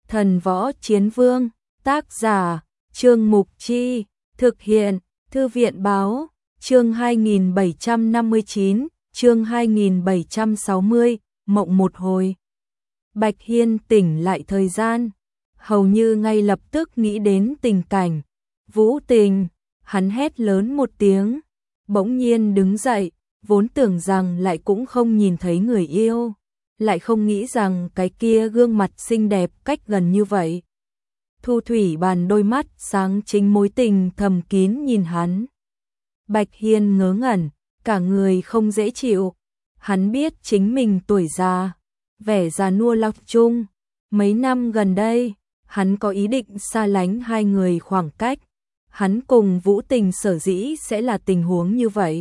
Thần Võ Chiến Vương, tác giả, Trương Mục Chi, thực hiện, Thư viện Báo, chương 2759, chương 2760, mộng một hồi. Bạch Hiên tỉnh lại thời gian, hầu như ngay lập tức nghĩ đến tình cảnh. Vũ Tình, hắn hét lớn một tiếng, bỗng nhiên đứng dậy, vốn tưởng rằng lại cũng không nhìn thấy người yêu, lại không nghĩ rằng cái kia gương mặt xinh đẹp cách gần như vậy. Thu Thủy Bàn đôi mắt sáng chính mối tình thầm kín nhìn hắn. Bạch Hiên ngớ ngẩn, cả người không dễ chịu. Hắn biết chính mình tuổi già, vẻ già nua lọc chung. Mấy năm gần đây, hắn có ý định xa lánh hai người khoảng cách. Hắn cùng Vũ Tình sở dĩ sẽ là tình huống như vậy,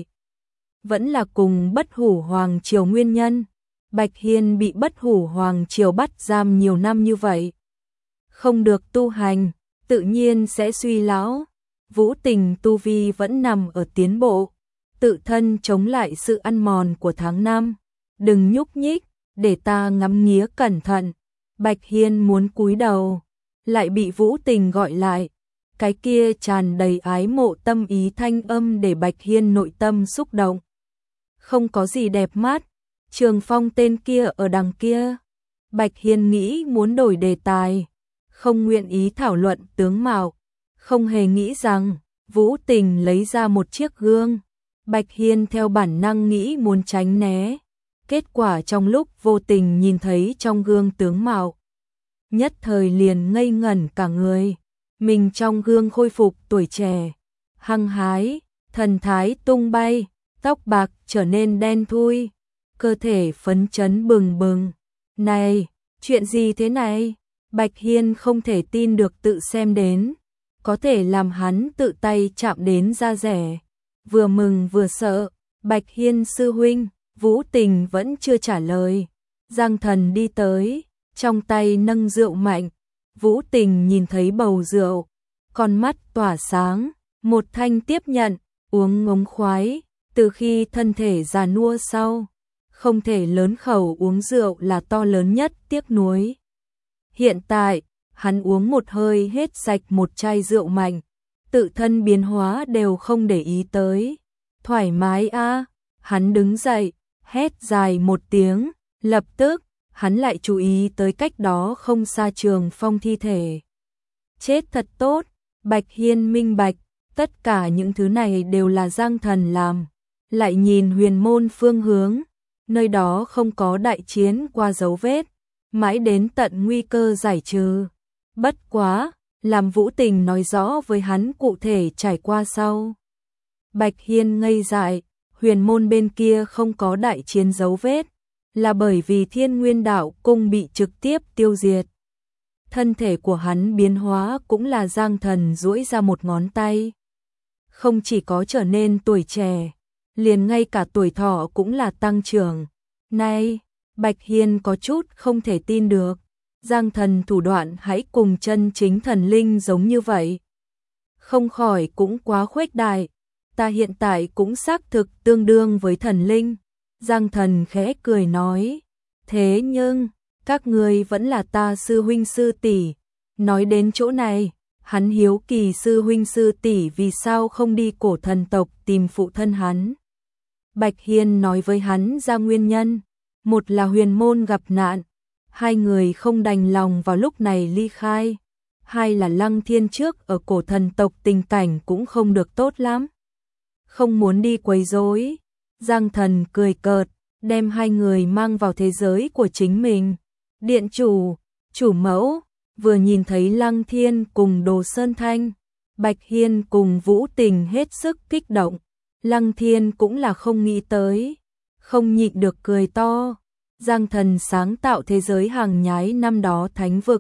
vẫn là cùng Bất Hủ Hoàng Triều nguyên nhân. Bạch Hiên bị Bất Hủ Hoàng Triều bắt giam nhiều năm như vậy, không được tu hành, tự nhiên sẽ suy lão. Vũ Tình tu vi vẫn nằm ở tiến bộ, tự thân chống lại sự ăn mòn của tháng năm. Đừng nhúc nhích, để ta ngắm nghía cẩn thận. Bạch Hiên muốn cúi đầu, lại bị Vũ Tình gọi lại. Cái kia tràn đầy ái mộ tâm ý thanh âm để Bạch Hiên nội tâm xúc động. Không có gì đẹp mắt, Trường Phong tên kia ở đằng kia. Bạch Hiên nghĩ muốn đổi đề tài, không nguyện ý thảo luận tướng mạo, không hề nghĩ rằng Vũ Tình lấy ra một chiếc gương. Bạch Hiên theo bản năng nghĩ muốn tránh né, kết quả trong lúc vô tình nhìn thấy trong gương tướng mạo, nhất thời liền ngây ngẩn cả người. Mình trong gương khôi phục tuổi trẻ, hăng hái, thần thái tung bay, tóc bạc trở nên đen thui, cơ thể phấn chấn bừng bừng. Này, chuyện gì thế này? Bạch Hiên không thể tin được tự xem đến, có thể làm hắn tự tay chạm đến da rẻ. Vừa mừng vừa sợ. Bạch Hiên sư huynh. Vũ Tình vẫn chưa trả lời. Giang Thần đi tới, trong tay nâng rượu mạnh. Vũ Tình nhìn thấy bầu rượu, con mắt tỏa sáng, một thanh tiếp nhận, uống ngống khoái. Từ khi thân thể già nua sau, không thể lớn khẩu uống rượu là to lớn nhất tiếc nuối. Hiện tại, hắn uống một hơi hết sạch một chai rượu mạnh, tự thân biến hóa đều không để ý tới. Thoải mái a. Hắn đứng dậy, hét dài một tiếng, lập tức, hắn lại chú ý tới cách đó không xa Trường Phong thi thể. Chết thật tốt. Bạch Hiên minh bạch, tất cả những thứ này đều là Giang Thần làm. Lại nhìn Huyền Môn phương hướng, nơi đó không có đại chiến qua dấu vết, mãi đến tận nguy cơ giải trừ. Bất quá, làm Vũ Tình nói rõ với hắn cụ thể trải qua sau. Bạch Hiên ngây dại, Huyền Môn bên kia không có đại chiến dấu vết, là bởi vì Thiên Nguyên Đạo Cung bị trực tiếp tiêu diệt. Thân thể của hắn biến hóa cũng là Giang Thần duỗi ra một ngón tay. Không chỉ có trở nên tuổi trẻ, liền ngay cả tuổi thọ cũng là tăng trưởng. Này, Bạch Hiên có chút không thể tin được. Giang Thần thủ đoạn hãy cùng chân chính thần linh giống như vậy. Không khỏi cũng quá khuếch đại. Ta hiện tại cũng xác thực tương đương với thần linh. Giang Thần khẽ cười nói. Thế nhưng, các ngươi vẫn là ta sư huynh sư tỷ. Nói đến chỗ này, hắn hiếu kỳ sư huynh sư tỷ vì sao không đi Cổ Thần tộc tìm phụ thân hắn. Bạch Hiên nói với hắn ra nguyên nhân. Một là Huyền Môn gặp nạn, hai người không đành lòng vào lúc này ly khai. Hai là Lăng Thiên trước ở Cổ Thần tộc tình cảnh cũng không được tốt lắm, không muốn đi quấy rối. Giang Thần cười cợt, đem hai người mang vào thế giới của chính mình. Điện chủ, chủ mẫu, vừa nhìn thấy Lăng Thiên cùng Đồ Sơn Thanh, Bạch Hiên cùng Vũ Tình hết sức kích động. Lăng Thiên cũng là không nghĩ tới, không nhịn được cười to. Giang Thần sáng tạo thế giới hàng nhái năm đó thánh vực,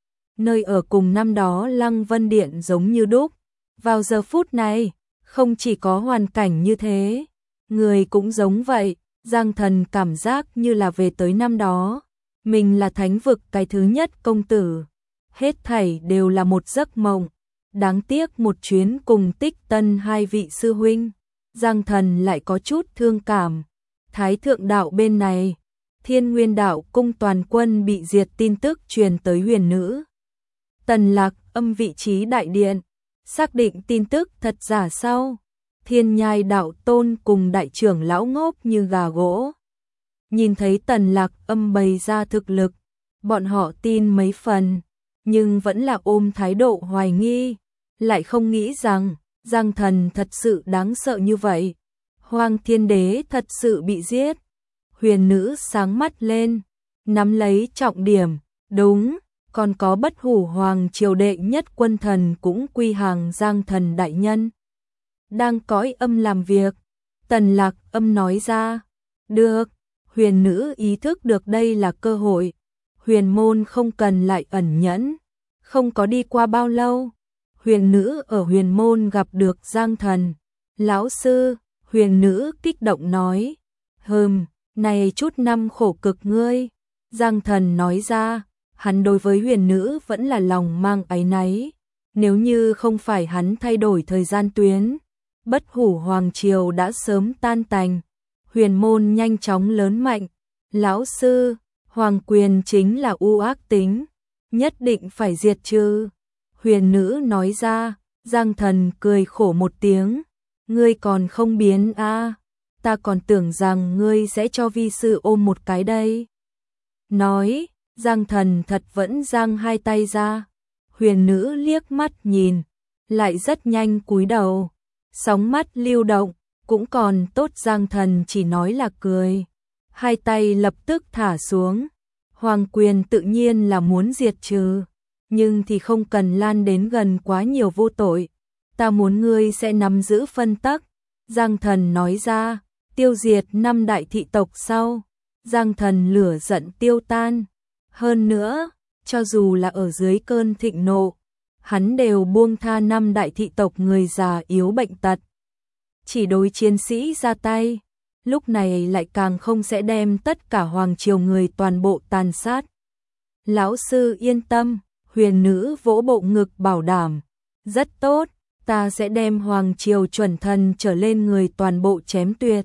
nơi ở cùng năm đó Lăng Vân Điện giống như đúc. Vào giờ phút này, không chỉ có hoàn cảnh như thế, người cũng giống vậy. Giang Thần cảm giác như là về tới năm đó, mình là thánh vực cái thứ nhất công tử. Hết thảy đều là một giấc mộng. Đáng tiếc một chuyến cùng Tích Tân hai vị sư huynh, Giang Thần lại có chút thương cảm. Thái thượng đạo bên này, Thiên Nguyên Đạo Cung toàn quân bị diệt tin tức truyền tới Huyền Nữ Tần Lạc Âm vị trí đại điện, xác định tin tức thật giả sau. Thiên Nhai đạo tôn cùng đại trưởng lão ngốc như gà gỗ. Nhìn thấy Tần Lạc Âm bày ra thực lực, bọn họ tin mấy phần, nhưng vẫn là ôm thái độ hoài nghi, lại không nghĩ rằng Giang Thần thật sự đáng sợ như vậy. Hoang Thiên Đế thật sự bị giết. Huyền nữ sáng mắt lên, nắm lấy trọng điểm, đúng, còn có Bất Hủ Hoàng triều đệ nhất quân thần cũng quy hàng Giang Thần đại nhân. Đang cõi âm làm việc, Tần Lạc Âm nói ra, được, huyền nữ ý thức được đây là cơ hội, huyền môn không cần lại ẩn nhẫn. Không có đi qua bao lâu, huyền nữ ở huyền môn gặp được Giang Thần. Lão sư, huyền nữ kích động nói, này chút năm khổ cực ngươi. Giang Thần nói ra, hắn đối với huyền nữ vẫn là lòng mang áy náy. Nếu như không phải hắn thay đổi thời gian tuyến, Bất Hủ Hoàng triều đã sớm tan tành, huyền môn nhanh chóng lớn mạnh. Lão sư, hoàng quyền chính là u ác tính, nhất định phải diệt trừ. Huyền nữ nói ra. Giang Thần cười khổ một tiếng, ngươi còn không biến a, ta còn tưởng rằng ngươi sẽ cho vi sư ôm một cái đây. Nói, Giang Thần thật vẫn giang hai tay ra. Huyền nữ liếc mắt nhìn, lại rất nhanh cúi đầu, sóng mắt lưu động, cũng còn tốt Giang Thần chỉ nói là cười. Hai tay lập tức thả xuống. Hoàng quyền tự nhiên là muốn diệt trừ, nhưng thì không cần lan đến gần quá nhiều vô tội. Ta muốn ngươi sẽ nắm giữ phân tắc. Giang Thần nói ra, tiêu diệt 5 đại thị tộc sau. Giang Thần lửa giận tiêu tan. Hơn nữa, cho dù là ở dưới cơn thịnh nộ, hắn đều buông tha 5 đại thị tộc người già yếu bệnh tật. Chỉ đối chiến sĩ ra tay, lúc này lại càng không sẽ đem tất cả hoàng triều người toàn bộ tàn sát. Lão sư yên tâm, huyền nữ vỗ bộ ngực bảo đảm, rất tốt, ta sẽ đem hoàng triều chuẩn thần trở lên người toàn bộ chém tuyệt.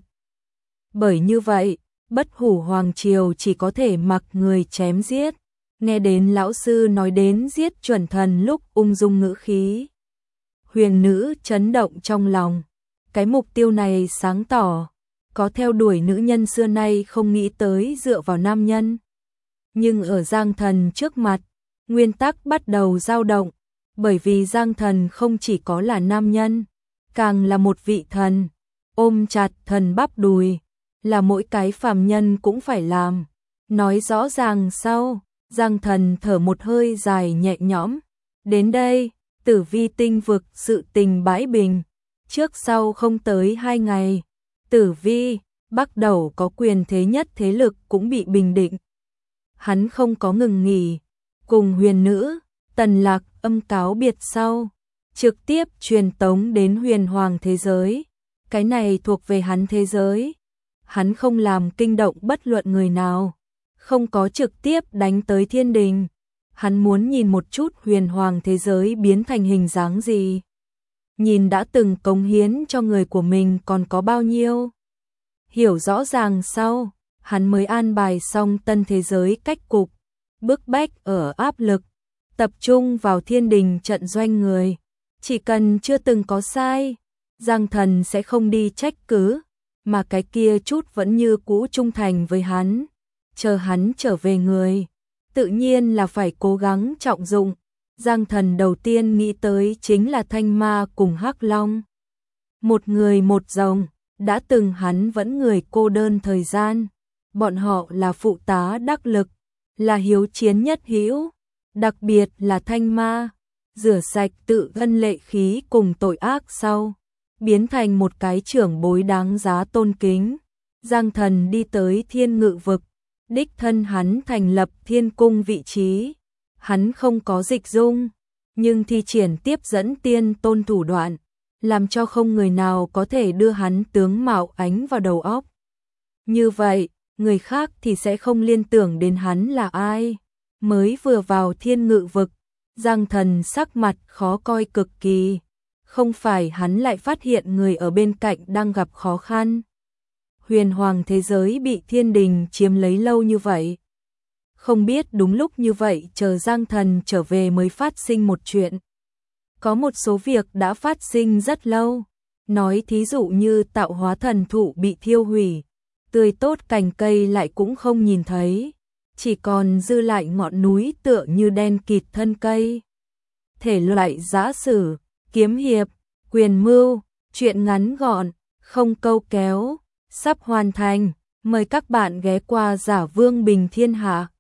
Bởi như vậy, Bất Hủ Hoàng triều chỉ có thể mặc người chém giết. Nghe đến lão sư nói đến giết chuẩn thần lúc ung dung ngữ khí, huyền nữ chấn động trong lòng. Cái mục tiêu này sáng tỏ, có theo đuổi nữ nhân xưa nay không nghĩ tới dựa vào nam nhân. Nhưng ở Giang Thần trước mặt, nguyên tắc bắt đầu dao động, bởi vì Giang Thần không chỉ có là nam nhân, càng là một vị thần, ôm chặt thần bắp đùi, là mỗi cái phàm nhân cũng phải làm. Nói rõ ràng sau, Giang Thần thở một hơi dài nhẹ nhõm. Đến đây, Tử Vi tinh vực sự tình bãi bình, trước sau không tới 2 ngày, Tử Vi, Bắc Đầu có quyền thế nhất thế lực cũng bị bình định. Hắn không có ngừng nghỉ, cùng huyền nữ, Tần Lạc Âm cáo biệt sau, trực tiếp truyền tống đến huyền hoàng thế giới. Cái này thuộc về hắn thế giới. Hắn không làm kinh động bất luận người nào, không có trực tiếp đánh tới thiên đình. Hắn muốn nhìn một chút huyền hoàng thế giới biến thành hình dáng gì. Nhìn đã từng cống hiến cho người của mình còn có bao nhiêu. Hiểu rõ ràng sau, hắn mới an bài xong tân thế giới cách cục, bức bách ở áp lực, tập trung vào thiên đình trận doanh người. Chỉ cần chưa từng có sai, Giang Thần sẽ không đi trách cứ, mà cái kia chút vẫn như cũ trung thành với hắn. Chờ hắn trở về người, tự nhiên là phải cố gắng trọng dụng. Giang Thần đầu tiên nghĩ tới chính là Thanh Ma cùng Hắc Long. Một người một rồng, đã từng hắn vẫn người cô đơn thời gian. Bọn họ là phụ tá đắc lực, là hiếu chiến nhất hữu, đặc biệt là Thanh Ma, rửa sạch tự gân lệ khí cùng tội ác sau, biến thành một cái trưởng bối đáng giá tôn kính. Giang Thần đi tới Thiên Ngự vực, đích thân hắn thành lập Thiên Cung vị trí. Hắn không có dịch dung, nhưng thi triển tiếp dẫn tiên tôn thủ đoạn, làm cho không người nào có thể đưa hắn tướng mạo ánh vào đầu óc. Như vậy, người khác thì sẽ không liên tưởng đến hắn là ai. Mới vừa vào Thiên Ngự vực, Giang Thần sắc mặt khó coi cực kỳ. Không phải hắn lại phát hiện người ở bên cạnh đang gặp khó khăn. Huyền hoàng thế giới bị thiên đình chiếm lấy lâu như vậy, không biết đúng lúc như vậy chờ Giang Thần trở về mới phát sinh một chuyện. Có một số việc đã phát sinh rất lâu, nói thí dụ như tạo hóa thần thụ bị thiêu hủy, tươi tốt cành cây lại cũng không nhìn thấy, chỉ còn dư lại ngọn núi tựa như đen kịt thân cây. Thể loại giã sử, kiếm hiệp, quyền mưu, truyện ngắn gọn, không câu kéo, sắp hoàn thành, mời các bạn ghé qua Giả Vương Bình Thiên Hạ.